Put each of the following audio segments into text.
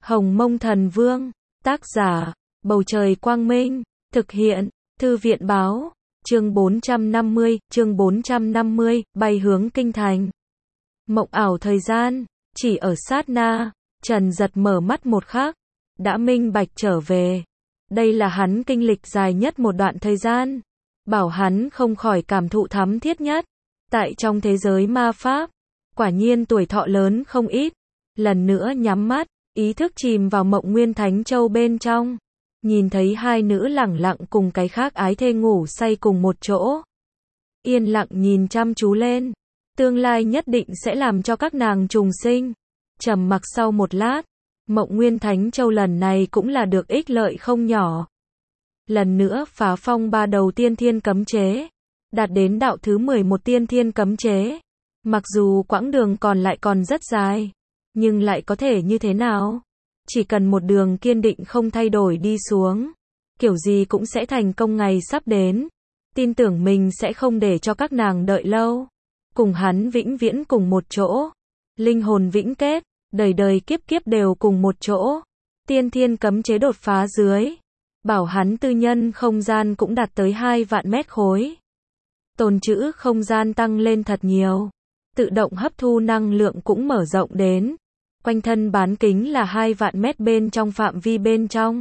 Hồng Mông Thần Vương, tác giả, Bầu Trời Quang Minh, thực hiện, Thư viện Báo, chương 450, bay hướng kinh thành. Mộng ảo thời gian, chỉ ở sát na, Trần Dật mở mắt một khắc, đã minh bạch trở về. Đây là hắn kinh lịch dài nhất một đoạn thời gian, bảo hắn không khỏi cảm thụ thắm thiết nhất. Tại trong thế giới ma pháp, quả nhiên tuổi thọ lớn không ít. Lần nữa nhắm mắt, ý thức chìm vào Mộng Nguyên Thánh Châu bên trong. Nhìn thấy hai nữ lẳng lặng cùng cái khác ái thê ngủ say cùng một chỗ. Yên lặng nhìn chăm chú lên. Tương lai nhất định sẽ làm cho các nàng trùng sinh. Trầm mặc sau một lát, Mộng Nguyên Thánh Châu lần này cũng là được ích lợi không nhỏ. Lần nữa phá phong 3 đầu tiên thiên cấm chế. Đạt đến đạo thứ 11 tiên thiên cấm chế. Mặc dù quãng đường còn lại còn rất dài, nhưng lại có thể như thế nào? Chỉ cần một đường kiên định không thay đổi đi xuống, kiểu gì cũng sẽ thành công, ngày sắp đến. Tin tưởng mình sẽ không để cho các nàng đợi lâu. Cùng hắn vĩnh viễn cùng một chỗ. Linh hồn vĩnh kết, đời đời kiếp kiếp đều cùng một chỗ. Tiên thiên cấm chế đột phá dưới. Bảo hắn tư nhân không gian cũng đạt tới 2 vạn mét khối. Tồn trữ không gian tăng lên thật nhiều. Tự động hấp thu năng lượng cũng mở rộng đến. Quanh thân bán kính là 2 vạn mét bên trong phạm vi bên trong.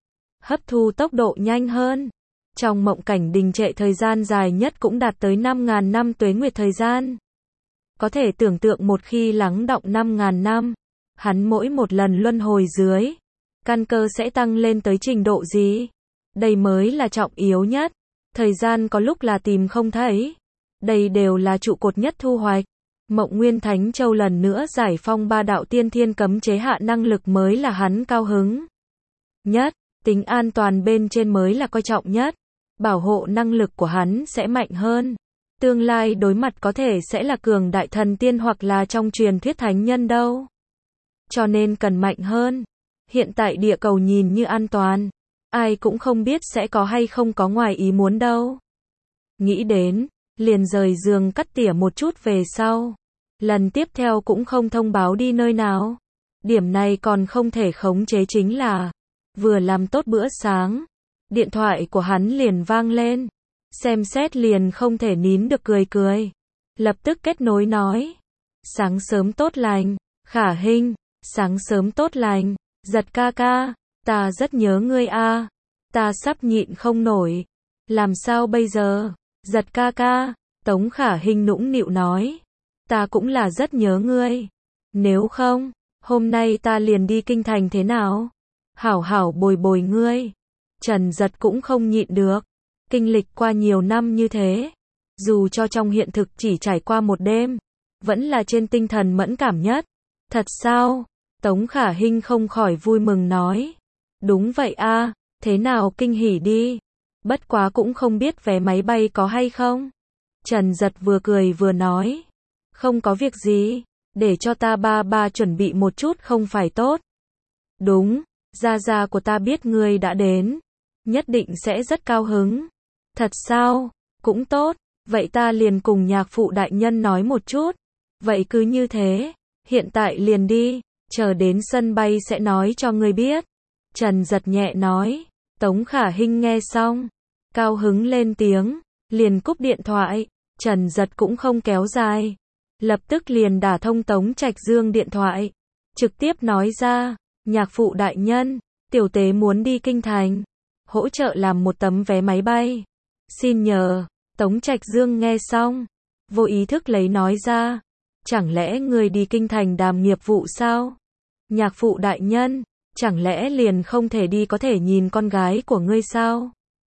Hấp thu tốc độ nhanh hơn. Trong mộng cảnh đình trệ thời gian dài nhất cũng đạt tới 5.000 năm tuế nguyệt thời gian. Có thể tưởng tượng một khi lắng đọng 5.000 năm, hắn mỗi một lần luân hồi dưới, căn cơ sẽ tăng lên tới trình độ gì? Đây mới là trọng yếu nhất. Thời gian có lúc là tìm không thấy. Đây đều là trụ cột nhất thu hoạch. Mộng Nguyên Thánh Châu lần nữa giải phong 3 đạo tiên thiên cấm chế hạ năng lực mới là hắn cao hứng nhất. Tính an toàn bên trên mới là coi trọng nhất. Bảo hộ năng lực của hắn sẽ mạnh hơn. Tương lai đối mặt có thể sẽ là cường đại thần tiên hoặc là trong truyền thuyết thánh nhân đâu. Cho nên cần mạnh hơn. Hiện tại địa cầu nhìn như an toàn. Ai cũng không biết sẽ có hay không có ngoài ý muốn đâu. Nghĩ đến, liền rời giường cắt tỉa một chút về sau. Lần tiếp theo cũng không thông báo đi nơi nào. Điểm này còn không thể khống chế chính là, vừa làm tốt bữa sáng, điện thoại của hắn liền vang lên. Xem xét liền không thể nín được cười. Lập tức kết nối nói. Sáng sớm tốt lành, Khả Hinh, sáng sớm tốt lành, Giật ca ca, ta rất nhớ ngươi a, ta sắp nhịn không nổi. Làm sao bây giờ? Giật ca ca, Tống Khả Hinh nũng nịu nói. Ta cũng là rất nhớ ngươi. Nếu không, hôm nay ta liền đi kinh thành thế nào? Hảo hảo bồi bồi ngươi. Trần Dật cũng không nhịn được. Kinh lịch qua nhiều năm như thế, dù cho trong hiện thực chỉ trải qua một đêm, vẫn là trên tinh thần mẫn cảm nhất. Thật sao? Tống Khả Hinh không khỏi vui mừng nói. Đúng vậy a, thế nào kinh hỉ đi. Bất quá cũng không biết vé máy bay có hay không. Trần Dật vừa cười vừa nói. Không có việc gì, để cho ta ba chuẩn bị một chút không phải tốt. Đúng, gia gia của ta biết ngươi đã đến, nhất định sẽ rất cao hứng. Thật sao? Cũng tốt, vậy ta liền cùng nhạc phụ đại nhân nói một chút. Vậy cứ như thế, hiện tại liền đi, chờ đến sân bay sẽ nói cho ngươi biết. Trần Dật nhẹ nói. Tống Khả Hinh nghe xong, cao hứng lên tiếng, liền cúp điện thoại. Trần Dật cũng không kéo dài, lập tức liền đả thông Tống Trạch Dương điện thoại, trực tiếp nói ra, nhạc phụ đại nhân, tiểu tế muốn đi kinh thành, hỗ trợ làm một tấm vé máy bay. Xin nhờ. Tống Trạch Dương nghe xong, vô ý thức lấy nói ra, chẳng lẽ ngươi đi kinh thành đàm nghiệp vụ sao? Nhạc phụ đại nhân, chẳng lẽ liền không thể đi có thể nhìn con gái của ngươi sao?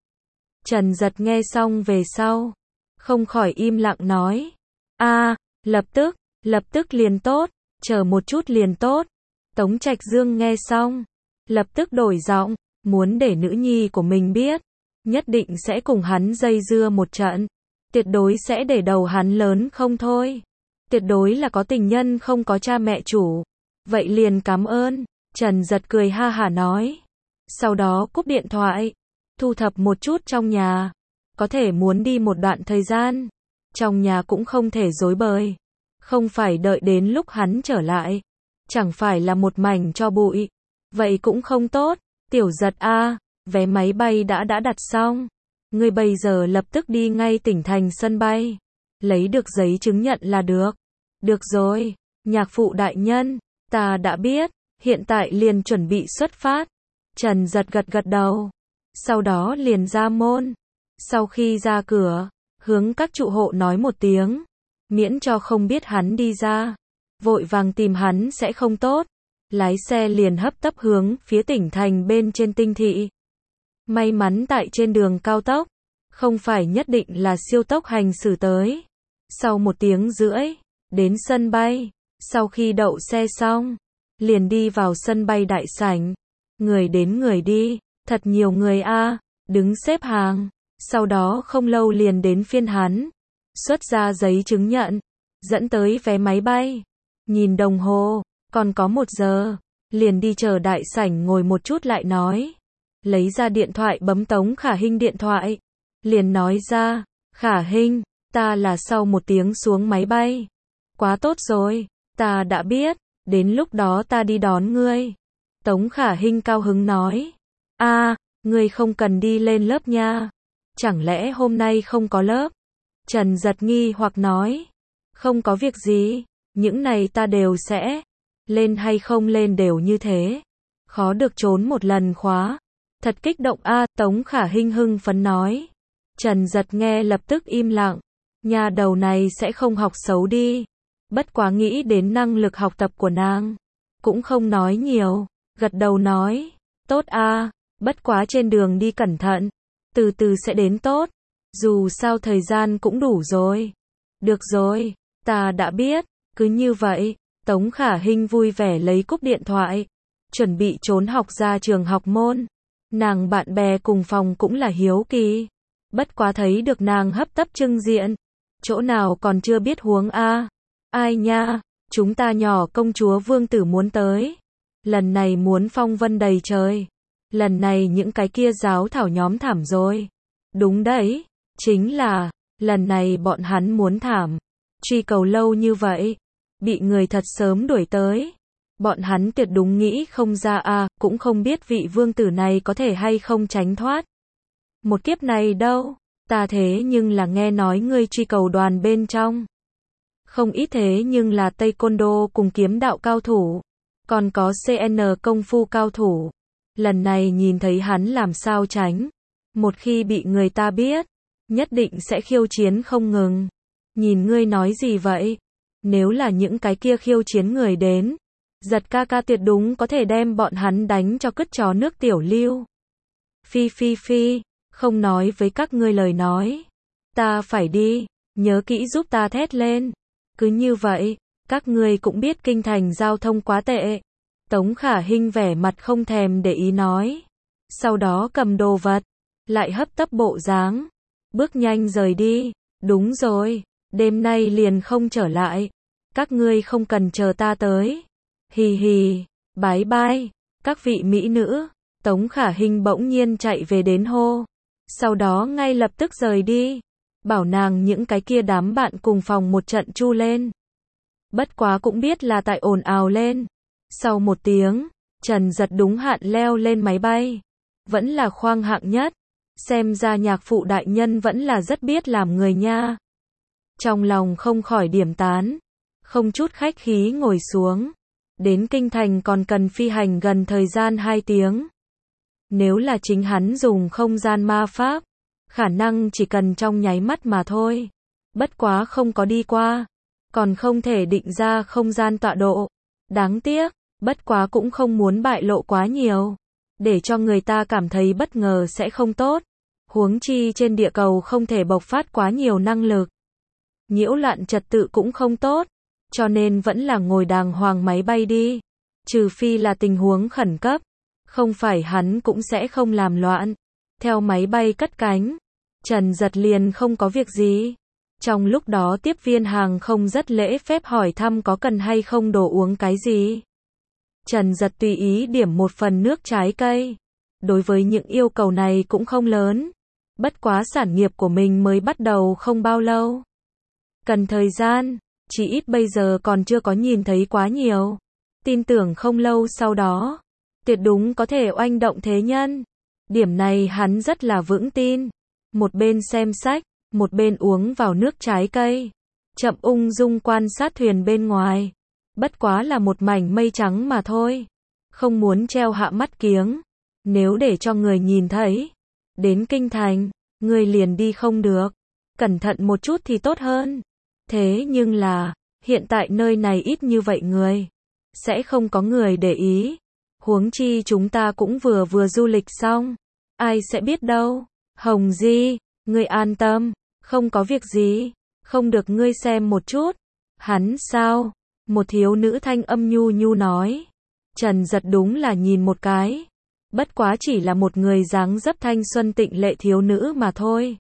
Trần Dật nghe xong về sau, không khỏi im lặng nói, lập tức liền tốt, chờ một chút liền tốt. Tống Trạch Dương nghe xong, lập tức đổi giọng, muốn để nữ nhi của mình biết, nhất định sẽ cùng hắn dây dưa một trận, tuyệt đối sẽ để đầu hắn lớn không thôi, tuyệt đối là có tình nhân không có cha mẹ chủ. Vậy liền cảm ơn. Trần Dật cười ha hả nói. Sau đó cúp điện thoại, thu thập một chút trong nhà, có thể muốn đi một đoạn thời gian, trong nhà cũng không thể rối bời, không phải đợi đến lúc hắn trở lại, chẳng phải là một mảnh tro bụi. Vậy cũng không tốt. Tiểu Giật a, vé máy bay đã đặt xong. Ngươi bây giờ lập tức đi ngay tỉnh thành sân bay. Lấy được giấy chứng nhận là được. Được rồi, nhạc phụ đại nhân, ta đã biết, hiện tại liền chuẩn bị xuất phát. Trần Giật gật đầu. Sau đó liền ra môn. Sau khi ra cửa, hướng các trụ hộ nói một tiếng, miễn cho không biết hắn đi ra. Vội vàng tìm hắn sẽ không tốt. Lái xe liền hấp tấp hướng phía tỉnh thành bên trên Tinh thị. May mắn tại trên đường cao tốc, không phải nhất định là siêu tốc hành xử tới. Sau 1 tiếng rưỡi, đến sân bay. Sau khi đậu xe xong, liền đi vào sân bay đại sảnh. Người đến người đi, thật nhiều người a, đứng xếp hàng. Sau đó không lâu liền đến phiên hắn. Xuất ra giấy chứng nhận, dẫn tới vé máy bay. Nhìn đồng hồ, còn có 1 giờ, liền đi chờ đại sảnh ngồi một chút lại nói. Lấy ra điện thoại bấm Tống Khả Hinh điện thoại. Liền nói ra, Khả Hinh, ta là sau 1 tiếng xuống máy bay. Quá tốt rồi, ta đã biết, đến lúc đó ta đi đón ngươi. Tống Khả Hinh cao hứng nói, ngươi không cần đi lên lớp nha. Chẳng lẽ hôm nay không có lớp? Trần Giật nghi hoặc nói, không có việc gì, những này ta đều sẽ. Lên hay không lên đều như thế. Khó được trốn một lần khóa. Thật kích động a, Tống Khả Hinh hưng phấn nói. Trần Giật nghe lập tức im lặng. Nhà đầu này sẽ không học xấu đi. Bất quá nghĩ đến năng lực học tập của nàng. Cũng không nói nhiều. Gật đầu nói. Tốt a, bất quá trên đường đi cẩn thận. Từ từ sẽ đến tốt. Dù sao thời gian cũng đủ rồi. Được rồi, ta đã biết. Cứ như vậy. Tống Khả Hinh vui vẻ lấy cúp điện thoại. Chuẩn bị trốn học ra trường học môn. Nàng bạn bè cùng phòng cũng là hiếu kỳ. Bất quá thấy được nàng hấp tấp trưng diện. Chỗ nào còn chưa biết huống a. Ai nha, chúng ta nhỏ công chúa vương tử muốn tới. Lần này muốn phong vân đầy trời. Lần này những cái kia giáo thảo nhóm thảm rồi. Đúng đấy, chính là, lần này bọn hắn muốn thảm. Truy cầu lâu như vậy, bị người thật sớm đuổi tới. Bọn hắn tuyệt đúng nghĩ không ra a, cũng không biết vị vương tử này có thể hay không tránh thoát. Một kiếp này đâu, ta thế nhưng là nghe nói ngươi truy cầu đoàn bên trong. Không ít thế nhưng là taekwondo cùng kiếm đạo cao thủ. Còn có CN công phu cao thủ. Lần này nhìn thấy hắn làm sao tránh. Một khi bị người ta biết, nhất định sẽ khiêu chiến không ngừng. Nhìn ngươi nói gì vậy? Nếu là những cái kia khiêu chiến người đến, Giật ca ca tuyệt đúng có thể đem bọn hắn đánh cho cứt chó nước tiểu lưu. Phi, không nói với các ngươi lời nói. Ta phải đi, nhớ kỹ giúp ta thét lên. Cứ như vậy, các ngươi cũng biết kinh thành giao thông quá tệ. Tống Khả Hinh vẻ mặt không thèm để ý nói. Sau đó cầm đồ vật, lại hấp tấp bộ dáng, bước nhanh rời đi. Đúng rồi, đêm nay liền không trở lại. Các ngươi không cần chờ ta tới. Hì hì, bái bai, các vị mỹ nữ. Tống Khả Hinh bỗng nhiên chạy về đến hô. Sau đó ngay lập tức rời đi. Bảo nàng những cái kia đám bạn cùng phòng một trận chu lên. Bất quá cũng biết là tại ồn ào lên. Sau 1 tiếng, Trần Giật đúng hạn leo lên máy bay. Vẫn là khoang hạng nhất. Xem ra nhạc phụ đại nhân vẫn là rất biết làm người nha. Trong lòng không khỏi điểm tán. Không chút khách khí ngồi xuống. Đến kinh thành còn cần phi hành gần thời gian 2 tiếng. Nếu là chính hắn dùng không gian ma pháp, khả năng chỉ cần trong nháy mắt mà thôi. Bất quá không có đi qua. Còn không thể định ra không gian tọa độ. Đáng tiếc, bất quá cũng không muốn bại lộ quá nhiều. Để cho người ta cảm thấy bất ngờ sẽ không tốt. Huống chi trên địa cầu không thể bộc phát quá nhiều năng lực. Nhiễu loạn trật tự cũng không tốt. Cho nên vẫn là ngồi đàng hoàng máy bay đi. Trừ phi là tình huống khẩn cấp. Không phải hắn cũng sẽ không làm loạn. Theo máy bay cất cánh, Trần Giật liền không có việc gì. Trong lúc đó tiếp viên hàng không rất lễ phép hỏi thăm có cần hay không đồ uống cái gì. Trần Giật tùy ý điểm 1 phần nước trái cây. Đối với những yêu cầu này cũng không lớn. Bất quá sản nghiệp của mình mới bắt đầu không bao lâu. Cần thời gian, chỉ ít bây giờ còn chưa có nhìn thấy quá nhiều. Tin tưởng không lâu sau đó, tuyệt đúng có thể oanh động thế nhân. Điểm này hắn rất là vững tin. Một bên xem sách, một bên uống vào nước trái cây, chậm ung dung quan sát thuyền bên ngoài. Bất quá là một mảnh mây trắng mà thôi. Không muốn treo hạ mắt kiếng. Nếu để cho người nhìn thấy, đến kinh thành, người liền đi không được. Cẩn thận một chút thì tốt hơn. Thế nhưng là, hiện tại nơi này ít như vậy người, sẽ không có người để ý. Huống chi chúng ta cũng vừa du lịch xong, ai sẽ biết đâu. Hồng Di, ngươi an tâm, không có việc gì, không được ngươi xem một chút. Hắn sao? Một thiếu nữ thanh âm nhu nhu nói. Trần Giật đúng là nhìn một cái. Bất quá chỉ là một người dáng dấp thanh xuân tịnh lệ thiếu nữ mà thôi.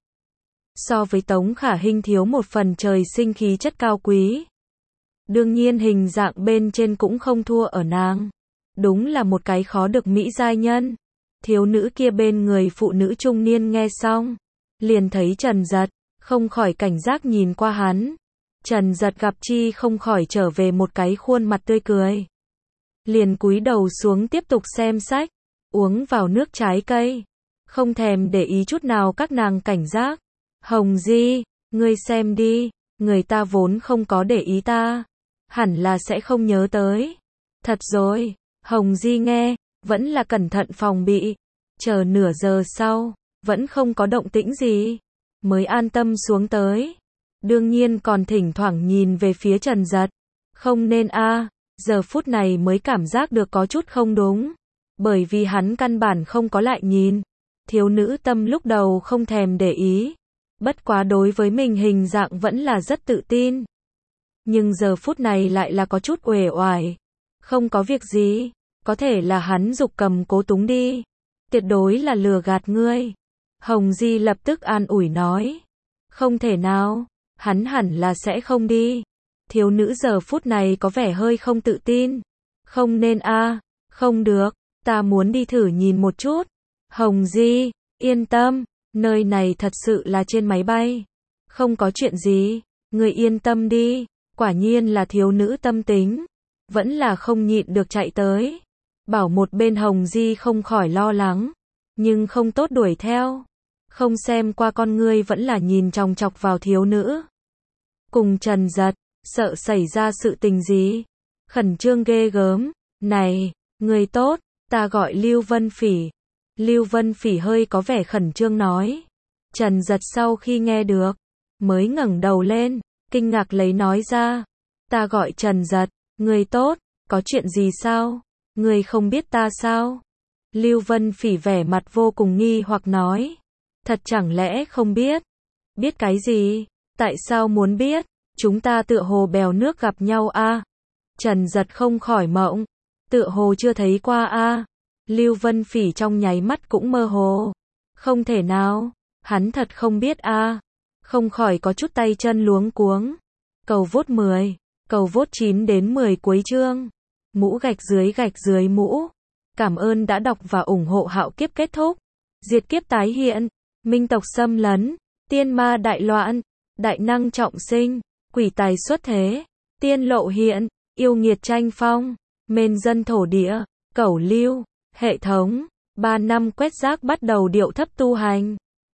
So với Tống Khả Hinh thiếu một phần trời sinh khí chất cao quý. Đương nhiên hình dạng bên trên cũng không thua ở nàng. Đúng là một cái khó được mỹ giai nhân. Thiếu nữ kia bên người phụ nữ trung niên nghe xong, liền thấy Trần Giật, không khỏi cảnh giác nhìn qua hắn. Trần Giật gặp chi không khỏi trở về một cái khuôn mặt tươi cười. Liền cúi đầu xuống tiếp tục xem sách, uống vào nước trái cây, không thèm để ý chút nào các nàng cảnh giác. Hồng Di, ngươi xem đi, người ta vốn không có để ý ta, hẳn là sẽ không nhớ tới. Thật rồi, Hồng Di nghe, vẫn là cẩn thận phòng bị. Chờ nửa giờ sau, vẫn không có động tĩnh gì, mới an tâm xuống tới. Đương nhiên còn thỉnh thoảng nhìn về phía Trần Giật. Không nên a, giờ phút này mới cảm giác được có chút không đúng. Bởi vì hắn căn bản không có lại nhìn. Thiếu nữ tâm lúc đầu không thèm để ý. Bất quá đối với mình hình dạng vẫn là rất tự tin. Nhưng giờ phút này lại là có chút uể oải. Không có việc gì, có thể là hắn dục cầm cố túng đi. Tuyệt đối là lừa gạt ngươi. Hồng Di lập tức an ủi nói. Không thể nào, hắn hẳn là sẽ không đi. Thiếu nữ giờ phút này có vẻ hơi không tự tin. Không nên a, không được, ta muốn đi thử nhìn một chút. Hồng Di, yên tâm, nơi này thật sự là trên máy bay. Không có chuyện gì, ngươi yên tâm đi. Quả nhiên là thiếu nữ tâm tính. Vẫn là không nhịn được chạy tới. Bảo một bên Hồng Di không khỏi lo lắng. Nhưng không tốt đuổi theo. Không xem qua con ngươi vẫn là nhìn chòng chọc vào thiếu nữ. Cùng Trần Giật, sợ xảy ra sự tình gì. Khẩn trương ghê gớm. Này, người tốt, ta gọi Lưu Vân Phỉ. Lưu Vân Phỉ hơi có vẻ khẩn trương nói. Trần Giật sau khi nghe được, mới ngẩng đầu lên, kinh ngạc lấy nói ra. Ta gọi Trần Giật, người tốt, có chuyện gì sao? Người không biết ta sao? Lưu Vân Phỉ vẻ mặt vô cùng nghi hoặc nói. Thật chẳng lẽ không biết? Biết cái gì? Tại sao muốn biết? Chúng ta tựa hồ bèo nước gặp nhau a. Trần Giật không khỏi mộng. Tựa hồ chưa thấy qua a. Lưu Vân Phỉ trong nháy mắt cũng mơ hồ. Không thể nào, hắn thật không biết a. Không khỏi có chút tay chân luống cuống. Cầu vốt 10, cầu vốt 9 đến 10 cuối chương. Mũ gạch dưới mũ. Cảm ơn đã đọc và ủng hộ Hạo Kiếp kết thúc. Diệt kiếp tái hiện, minh tộc xâm lấn, tiên ma đại loạn, đại năng trọng sinh, quỷ tài xuất thế, tiên lộ hiện, yêu nghiệt tranh phong, mên dân thổ địa, cẩu lưu, hệ thống, 3 năm quét rác bắt đầu điệu thấp tu hành.